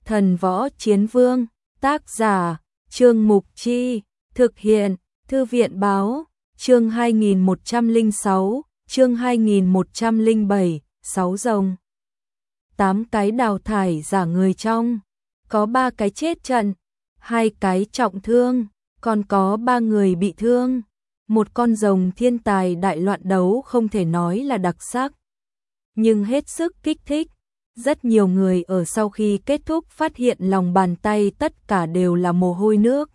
Thần Võ Chiến Vương, tác giả, Trương Mục Chi, thực hiện, Thư viện Báo, chương 2106, chương 2107, 6 rồng. 8 cái đào thải giả người trong, có 3 cái chết trận, 2 cái trọng thương, còn có 3 người bị thương. Một con rồng thiên tài đại loạn đấu không thể nói là đặc sắc, nhưng hết sức kích thích. Rất nhiều người ở sau khi kết thúc phát hiện lòng bàn tay tất cả đều là mồ hôi nước.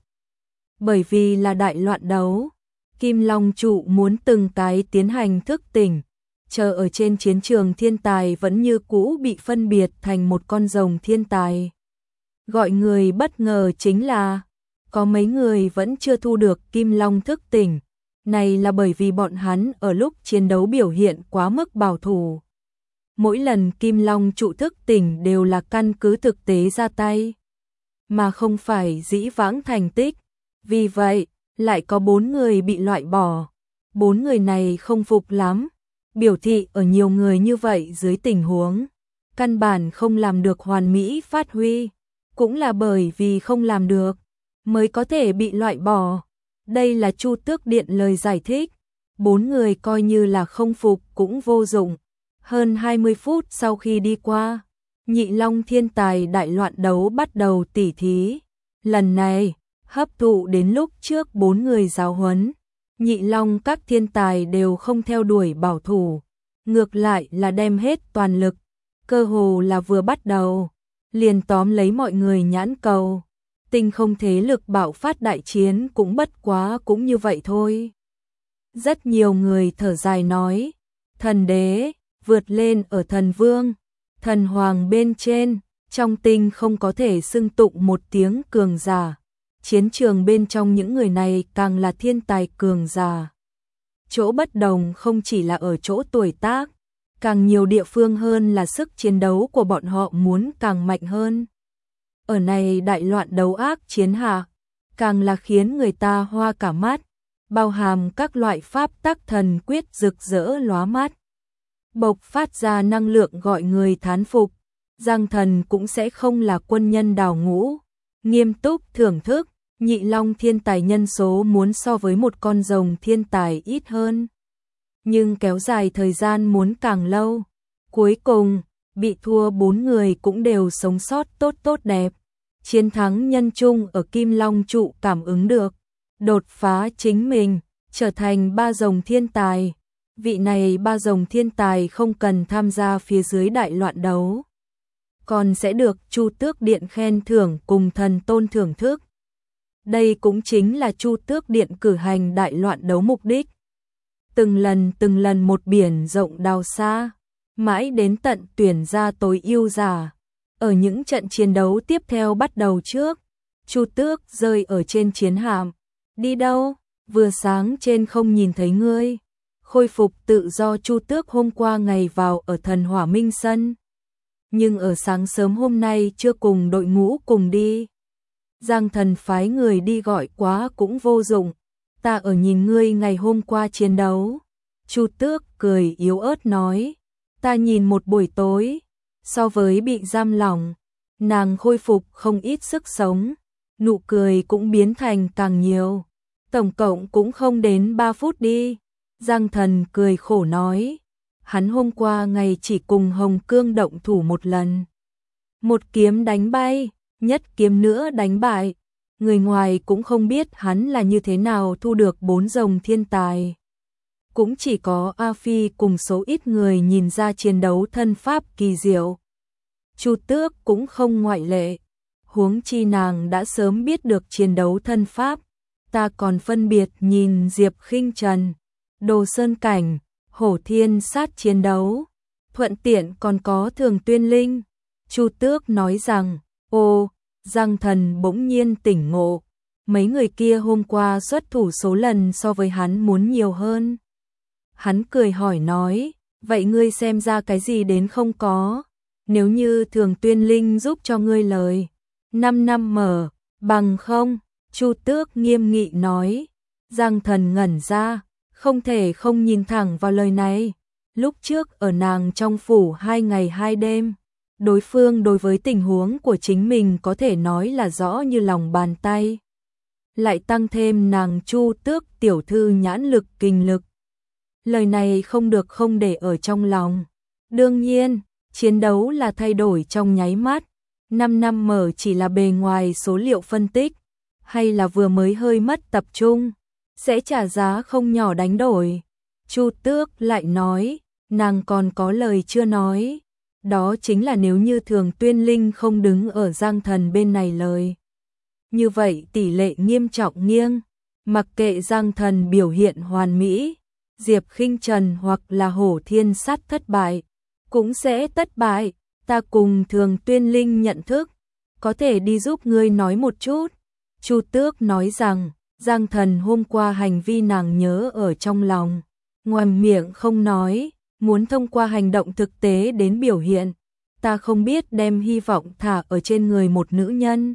Bởi vì là đại loạn đấu, Kim Long trụ muốn từng cái tiến hành thức tỉnh, chờ ở trên chiến trường thiên tài vẫn như cũ bị phân biệt thành một con rồng thiên tài. Gọi người bất ngờ chính là, có mấy người vẫn chưa thu được Kim Long thức tỉnh, này là bởi vì bọn hắn ở lúc chiến đấu biểu hiện quá mức bảo thủ. Mỗi lần Kim Long trụ thức tỉnh đều là căn cứ thực tế ra tay, mà không phải dĩ vãng thành tích. Vì vậy, lại có 4 người bị loại bỏ. 4 người này không phục lắm, biểu thị ở nhiều người như vậy dưới tình huống, căn bản không làm được hoàn mỹ phát huy. Cũng là bởi vì không làm được, mới có thể bị loại bỏ. Đây là Chu Tước Điện lời giải thích. 4 người coi như là không phục cũng vô dụng. Hơn 20 phút sau khi đi qua, Nhị Long thiên tài đại loạn đấu bắt đầu tỉ thí. Lần này, hấp thụ đến lúc trước 4 người giáo huấn, Nhị Long các thiên tài đều không theo đuổi bảo thủ, ngược lại là đem hết toàn lực, cơ hồ là vừa bắt đầu, liền tóm lấy mọi người nhãn cầu. Tinh không thế lực bạo phát đại chiến cũng bất quá cũng như vậy thôi. Rất nhiều người thở dài nói, thần đế vượt lên ở thần vương, thần hoàng bên trên, trong tinh không có thể xưng tụng một tiếng cường giả. Chiến trường bên trong những người này càng là thiên tài cường giả. Chỗ bất đồng không chỉ là ở chỗ tuổi tác, càng nhiều địa phương hơn là sức chiến đấu của bọn họ muốn càng mạnh hơn. Ở này đại loạn đấu ác chiến hạ, càng là khiến người ta hoa cả mắt, bao hàm các loại pháp tắc thần quyết rực rỡ lóa mắt, bộc phát ra năng lượng gọi người thán phục. Giang Thần cũng sẽ không là quân nhân đào ngũ, nghiêm túc thưởng thức. Nhị Long thiên tài nhân số muốn so với một con rồng thiên tài ít hơn, nhưng kéo dài thời gian muốn càng lâu. Cuối cùng, bị thua 4 người cũng đều sống sót tốt tốt đẹp. Chiến thắng nhân chung ở Kim Long trụ cảm ứng được, đột phá chính mình, trở thành 3 rồng thiên tài. Vị này 3 rồng thiên tài không cần tham gia phía dưới đại loạn đấu, còn sẽ được Chu Tước Điện khen thưởng cùng thần tôn thưởng thức. Đây cũng chính là Chu Tước Điện cử hành đại loạn đấu mục đích. Từng lần một biển rộng đào xa, mãi đến tận tuyển ra tối ưu giả. Ở những trận chiến đấu tiếp theo bắt đầu trước, Chu Tước rơi ở trên chiến hạm. Đi đâu? Vừa sáng trên không nhìn thấy ngươi. Khôi phục tự do Chu Tước hôm qua ngày vào ở Thần Hỏa Minh Sân, nhưng ở sáng sớm hôm nay chưa cùng đội ngũ cùng đi. Giang Thần phái người đi gọi quá cũng vô dụng, ta ở nhìn ngươi ngày hôm qua chiến đấu. Chu Tước cười yếu ớt nói, ta nhìn một buổi tối, so với bị giam lỏng, nàng khôi phục không ít sức sống, nụ cười cũng biến thành càng nhiều, tổng cộng cũng không đến 3 phút đi. Giang Thần cười khổ nói, hắn hôm qua ngày chỉ cùng Hồng Cương động thủ một lần. Một kiếm đánh bay, nhất kiếm nữa đánh bại. Người ngoài cũng không biết hắn là như thế nào thu được 4 rồng thiên tài. Cũng chỉ có A Phi cùng số ít người nhìn ra chiến đấu thân pháp kỳ diệu. Chu Tước cũng không ngoại lệ. Huống chi nàng đã sớm biết được chiến đấu thân pháp. Ta còn phân biệt nhìn Diệp Khinh Trần, Đồ Sơn Cảnh, Hổ Thiên Sát chiến đấu. Thuận tiện còn có Thường Tuyên Linh. Chu Tước nói rằng, ô, Giang Thần bỗng nhiên tỉnh ngộ. Mấy người kia hôm qua xuất thủ số lần so với hắn muốn nhiều hơn. Hắn cười hỏi nói, vậy ngươi xem ra cái gì đến không có? Nếu như Thường Tuyên Linh giúp cho ngươi lời 5 năm mở, bằng không? Chu Tước nghiêm nghị nói. Giang Thần ngẩn ra, không thể không nhìn thẳng vào lời này. Lúc trước ở nàng trong phủ 2 ngày 2 đêm, Đối phương đối với tình huống của chính mình có thể nói là rõ như lòng bàn tay. Lại tăng thêm nàng Chu Tước tiểu thư nhãn lực kinh lực. Lời này không được không để ở trong lòng. Đương nhiên, chiến đấu là thay đổi trong nháy mắt. 5 năm mở chỉ là bề ngoài số liệu phân tích, hay là vừa mới hơi mất tập trung, sẽ trả giá không nhỏ đánh đổi. Chu Tước lại nói, nàng còn có lời chưa nói. Đó chính là nếu như Thường Tuyên Linh không đứng ở Giang Thần bên này lời. Như vậy tỷ lệ nghiêm trọng nghiêng, mặc kệ Giang Thần biểu hiện hoàn mỹ, Diệp Khinh Trần hoặc là Hổ Thiên Sát thất bại, cũng sẽ thất bại. Ta cùng Thường Tuyên Linh nhận thức, có thể đi giúp ngươi nói một chút. Chu Tước nói rằng, Giang Thần hôm qua hành vi nàng nhớ ở trong lòng, ngoài miệng không nói, muốn thông qua hành động thực tế đến biểu hiện. Ta không biết đem hy vọng thả ở trên người một nữ nhân.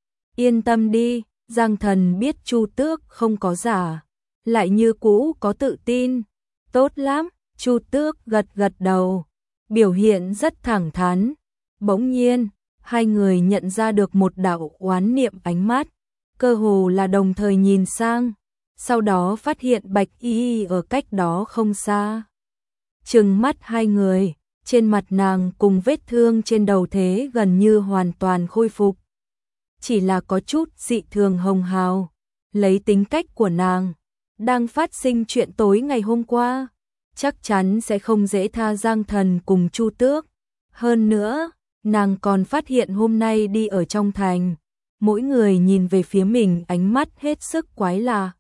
Yên tâm đi, Giang Thần biết Chu Tước không có giả, lại như cũ có tự tin. Tốt lắm, Chu Tước gật gật đầu, biểu hiện rất thẳng thắn. Bỗng nhiên, hai người nhận ra được một đạo oán niệm ánh mắt, cơ hồ là đồng thời nhìn sang, sau đó phát hiện Bạch Y ở cách đó không xa. Trừng mắt hai người, trên mặt nàng cùng vết thương trên đầu thế gần như hoàn toàn khôi phục. Chỉ là có chút dị thường hồng hào, lấy tính cách của nàng, đang phát sinh chuyện tối ngày hôm qua, chắc chắn sẽ không dễ tha Giang Thần cùng Chu Tước. Hơn nữa, nàng còn phát hiện hôm nay đi ở trong thành, mỗi người nhìn về phía mình ánh mắt hết sức quái lạ.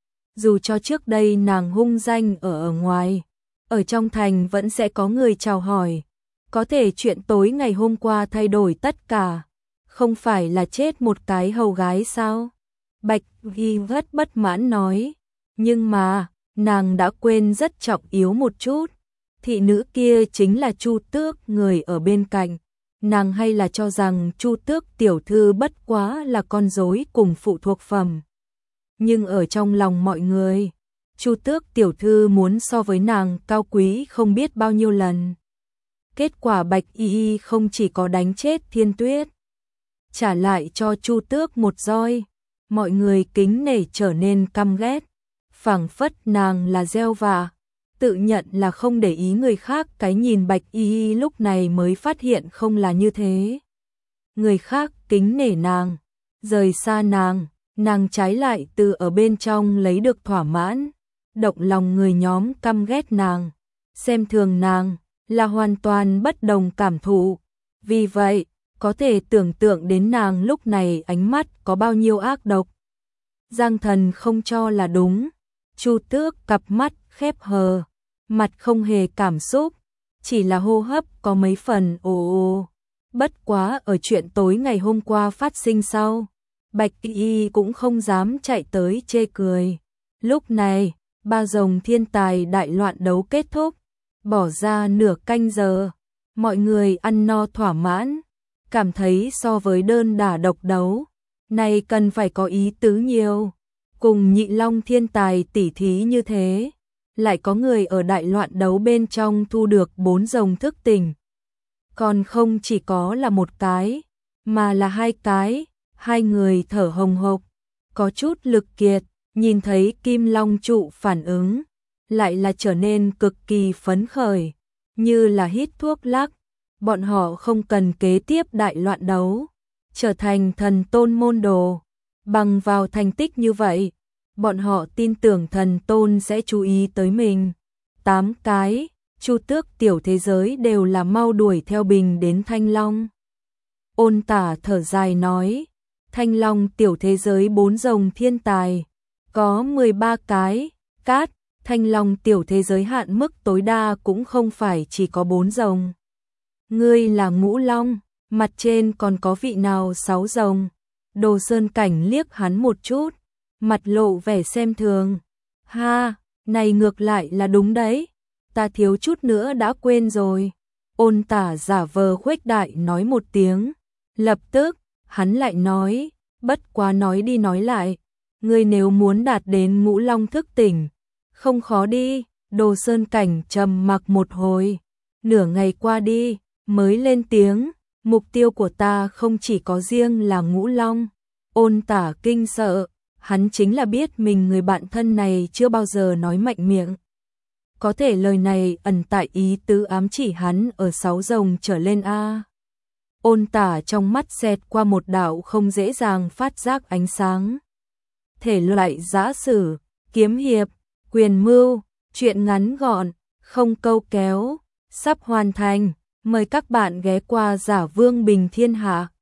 Dù cho trước đây nàng hung danh ở ngoài, ở trong thành vẫn sẽ có người chào hỏi. Có thể chuyện tối ngày hôm qua thay đổi tất cả, không phải là chết một cái hầu gái sao? Bạch Ghi rất bất mãn nói, nhưng mà, nàng đã quên rất trọng yếu một chút. Thị nữ kia chính là Chu Tước người ở bên cạnh. Nàng hay là cho rằng Chu Tước tiểu thư bất quá là con rối cùng phụ thuộc phẩm. Nhưng ở trong lòng mọi người, Chu Tước tiểu thư muốn so với nàng cao quý không biết bao nhiêu lần. Kết quả Bạch Y không chỉ có đánh chết Thiên Tuyết, trả lại cho Chu Tước một roi. Mọi người kính nể trở nên căm ghét, phảng phất nàng là gieo vạ, tự nhận là không để ý người khác. Cái nhìn Bạch Y lúc này mới phát hiện không là như thế. Người khác kính nể nàng, rời xa nàng trái lại từ ở bên trong lấy được thỏa mãn. Động lòng người nhóm căm ghét nàng, xem thường nàng, là hoàn toàn bất đồng cảm thụ. Vì vậy, có thể tưởng tượng đến nàng lúc này ánh mắt có bao nhiêu ác độc. Giang Thần không cho là đúng. Chu Tước cặp mắt khép hờ, mặt không hề cảm xúc, chỉ là hô hấp có mấy phần ồ ồ. Bất quá ở chuyện tối ngày hôm qua phát sinh sau, Bạch Y cũng không dám chạy tới chê cười. Lúc này, ba rồng thiên tài đại loạn đấu kết thúc, bỏ ra nửa canh giờ, mọi người ăn no thỏa mãn, cảm thấy so với đơn đả độc đấu, này cần phải có ý tứ nhiều. Cùng Nhị Long thiên tài tỉ thí như thế, lại có người ở đại loạn đấu bên trong thu được 4 rồng thức tỉnh. Còn không chỉ có là một cái, mà là 2 cái, hai người thở hồng hộc, có chút lực kiệt, nhìn thấy Kim Long trụ phản ứng, lại là trở nên cực kỳ phấn khởi, như là hít thuốc lắc. Bọn họ không cần kế tiếp đại loạn đấu, trở thành thần tôn môn đồ. Bằng vào thành tích như vậy, bọn họ tin tưởng thần tôn sẽ chú ý tới mình. 8 cái, Chu Tước tiểu thế giới đều là mau đuổi theo Bình đến Thanh Long. Ôn Tả thở dài nói, Thanh Long tiểu thế giới 4 rồng thiên tài, có 13 cái, cát, Thanh Long tiểu thế giới hạn mức tối đa cũng không phải chỉ có 4 rồng. Ngươi là Ngũ Long, mặt trên còn có vị nào 6 rồng? Đồ Sơn Cảnh liếc hắn một chút, mặt lộ vẻ xem thường. Ha, này ngược lại là đúng đấy, ta thiếu chút nữa đã quên rồi. Ôn Tả giả vờ khuếch đại nói một tiếng, lập tức, hắn lại nói, bất quá nói đi nói lại, ngươi nếu muốn đạt đến Ngũ Long thức tỉnh, không khó đi. Đồ Sơn Cảnh trầm mặc một hồi, nửa ngày qua đi, mới lên tiếng, Mục tiêu của ta không chỉ có riêng là Ngũ Long. Ôn Tả kinh sợ, hắn chính là biết mình người bạn thân này chưa bao giờ nói mạnh miệng. Có thể lời này ẩn tại ý tứ ám chỉ hắn ở 6 rồng trở lên a. Ôn Tả trong mắt xẹt qua một đạo không dễ dàng phát giác ánh sáng. Thể loại giã sử, kiếm hiệp, quyền mưu, truyện ngắn gọn, không câu kéo, sắp hoàn thành. Mời các bạn ghé qua Giả Vương Bình Thiên Hạ.